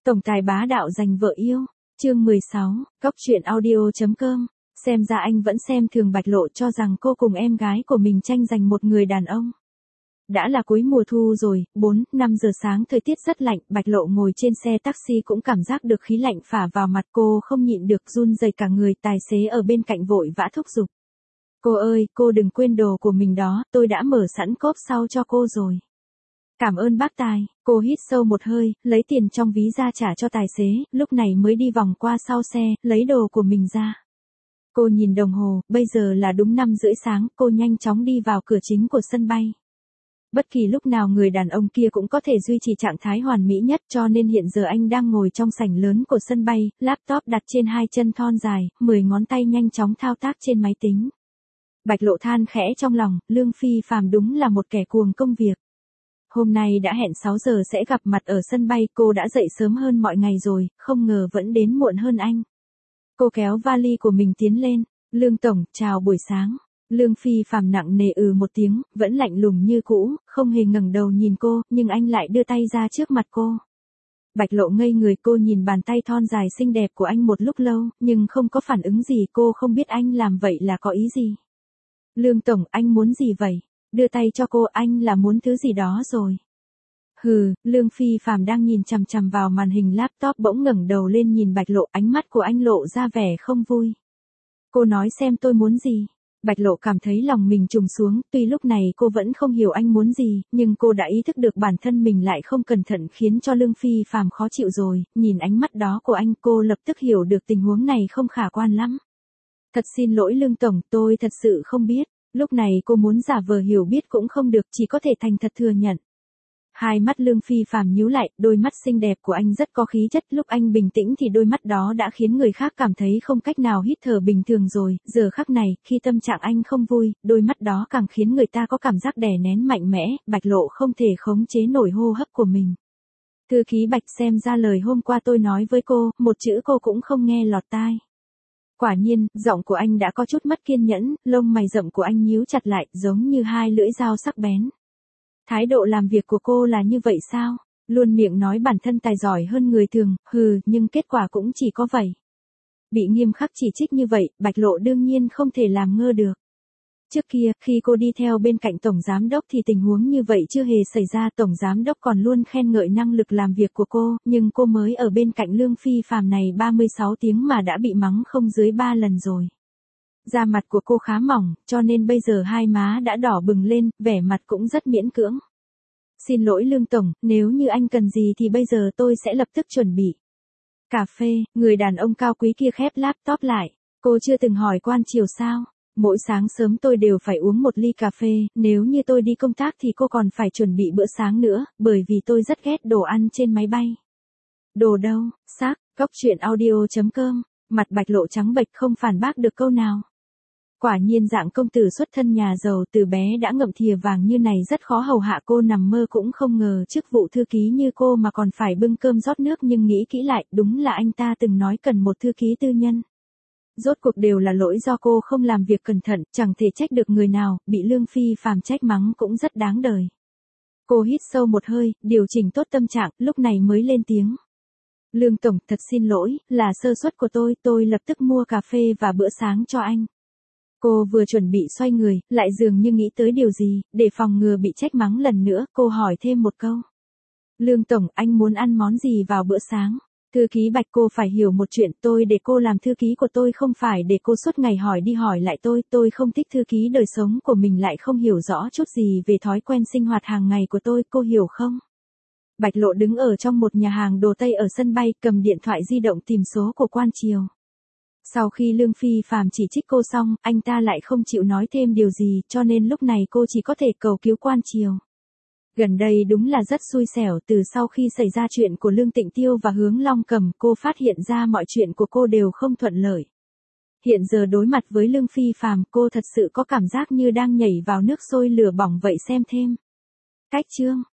Tổng tài bá đạo giành vợ yêu. Chương 16, Cóc truyện audio.com. Xem ra anh vẫn xem thường Bạch Lộ, cho rằng cô cùng em gái của mình tranh giành một người đàn ông. Đã là cuối mùa thu rồi, 4-5 giờ sáng, thời tiết rất lạnh, Bạch Lộ ngồi trên xe taxi cũng cảm giác được khí lạnh phả vào mặt, cô không nhịn được run rẩy cả người. Tài xế ở bên cạnh vội vã thúc giục. Cô ơi, cô đừng quên đồ của mình đó, tôi đã mở sẵn cốp sau cho cô rồi. Cảm ơn bác tài. Cô hít sâu một hơi, lấy tiền trong ví ra trả cho tài xế, lúc này mới đi vòng qua sau xe, lấy đồ của mình ra. Cô nhìn đồng hồ, bây giờ là đúng 5 rưỡi sáng, cô nhanh chóng đi vào cửa chính của sân bay. Bất kỳ lúc nào người đàn ông kia cũng có thể duy trì trạng thái hoàn mỹ nhất, cho nên hiện giờ anh đang ngồi trong sảnh lớn của sân bay, laptop đặt trên hai chân thon dài, 10 ngón tay nhanh chóng thao tác trên máy tính. Bạch Lộ than khẽ trong lòng, Lương Phi Phàm đúng là một kẻ cuồng công việc. Hôm nay đã hẹn 6 giờ sẽ gặp mặt ở sân bay, cô đã dậy sớm hơn mọi ngày rồi, không ngờ vẫn đến muộn hơn anh. Cô kéo vali của mình tiến lên. Lương Tổng, chào buổi sáng. Lương Phi Phàm nặng nề một tiếng, vẫn lạnh lùng như cũ, không hề ngẩng đầu nhìn cô, nhưng anh lại đưa tay ra trước mặt cô. Bạch Lộ ngây người, cô nhìn bàn tay thon dài xinh đẹp của anh một lúc lâu, nhưng không có phản ứng gì, cô không biết anh làm vậy là có ý gì. Lương Tổng, anh muốn gì vậy? Đưa tay cho cô, anh là muốn thứ gì đó rồi. Hừ, Lương Phi Phàm đang nhìn chằm chằm vào màn hình laptop bỗng ngẩng đầu lên nhìn Bạch Lộ, ánh mắt của anh lộ ra vẻ không vui. Cô nói xem tôi muốn gì. Bạch Lộ cảm thấy lòng mình trùng xuống, tuy lúc này cô vẫn không hiểu anh muốn gì, nhưng cô đã ý thức được bản thân mình lại không cẩn thận khiến cho Lương Phi Phàm khó chịu rồi, nhìn ánh mắt đó của anh cô lập tức hiểu được tình huống này không khả quan lắm. Thật xin lỗi Lương Tổng, tôi thật sự không biết. Lúc này cô muốn giả vờ hiểu biết cũng không được, chỉ có thể thành thật thừa nhận. Hai mắt Lương Phi Phàm nhíu lại, đôi mắt xinh đẹp của anh rất có khí chất, lúc anh bình tĩnh thì đôi mắt đó đã khiến người khác cảm thấy không cách nào hít thở bình thường rồi, giờ khắc này, khi tâm trạng anh không vui, đôi mắt đó càng khiến người ta có cảm giác đè nén mạnh mẽ. Bạch Lộ không thể khống chế nổi hô hấp của mình. Thư ký Bạch, xem ra lời hôm qua tôi nói với cô, một chữ cô cũng không nghe lọt tai. Quả nhiên, giọng của anh đã có chút mất kiên nhẫn, lông mày rậm của anh nhíu chặt lại, giống như hai lưỡi dao sắc bén. Thái độ làm việc của cô là như vậy sao? Luôn miệng nói bản thân tài giỏi hơn người thường, nhưng kết quả cũng chỉ có vậy. Bị nghiêm khắc chỉ trích như vậy, Bạch Lộ đương nhiên không thể làm ngơ được. Trước kia, khi cô đi theo bên cạnh Tổng Giám Đốc thì tình huống như vậy chưa hề xảy ra, Tổng Giám Đốc còn luôn khen ngợi năng lực làm việc của cô, nhưng cô mới ở bên cạnh Lương Phi Phàm này 36 tiếng mà đã bị mắng không dưới 3 lần rồi. Da mặt của cô khá mỏng, cho nên bây giờ hai má đã đỏ bừng lên, vẻ mặt cũng rất miễn cưỡng. Xin lỗi Lương Tổng, nếu như anh cần gì thì bây giờ tôi sẽ lập tức chuẩn bị. Cà phê, người đàn ông cao quý kia khép laptop lại. Cô chưa từng hỏi quan chiều sao? Mỗi sáng sớm tôi đều phải uống một ly cà phê, nếu như tôi đi công tác thì cô còn phải chuẩn bị bữa sáng nữa, bởi vì tôi rất ghét đồ ăn trên máy bay. Đồ đâu, xác, Cóc truyện audio.com, mặt Bạch Lộ trắng bệch không phản bác được câu nào. Quả nhiên dạng công tử xuất thân nhà giàu từ bé đã ngậm thìa vàng như này rất khó hầu hạ, cô nằm mơ cũng không ngờ chức vụ thư ký như cô mà còn phải bưng cơm rót nước, nhưng nghĩ kỹ lại, đúng là anh ta từng nói cần một thư ký tư nhân. Rốt cuộc đều là lỗi do cô không làm việc cẩn thận, chẳng thể trách được người nào, bị Lương Phi Phàm trách mắng cũng rất đáng đời. Cô hít sâu một hơi, điều chỉnh tốt tâm trạng, lúc này mới lên tiếng. Lương Tổng, thật xin lỗi, là sơ suất của tôi lập tức mua cà phê và bữa sáng cho anh. Cô vừa chuẩn bị xoay người, lại dường như nghĩ tới điều gì, để phòng ngừa bị trách mắng lần nữa, cô hỏi thêm một câu. Lương Tổng, anh muốn ăn món gì vào bữa sáng? Thư ký Bạch, cô phải hiểu một chuyện, tôi để cô làm thư ký của tôi không phải để cô suốt ngày hỏi đi hỏi lại tôi không thích thư ký đời sống của mình lại không hiểu rõ chút gì về thói quen sinh hoạt hàng ngày của tôi, cô hiểu không? Bạch Lộ đứng ở trong một nhà hàng đồ Tây ở sân bay, cầm điện thoại di động tìm số của quan triều. Sau khi Lương Phi Phàm chỉ trích cô xong, anh ta lại không chịu nói thêm điều gì, cho nên lúc này cô chỉ có thể cầu cứu quan triều. Gần đây đúng là rất xui xẻo, từ sau khi xảy ra chuyện của Lương Tịnh Tiêu và Hướng Long Cầm, cô phát hiện ra mọi chuyện của cô đều không thuận lợi. Hiện giờ đối mặt với Lương Phi Phàm, cô thật sự có cảm giác như đang nhảy vào nước sôi lửa bỏng vậy. Xem thêm. Cách chương.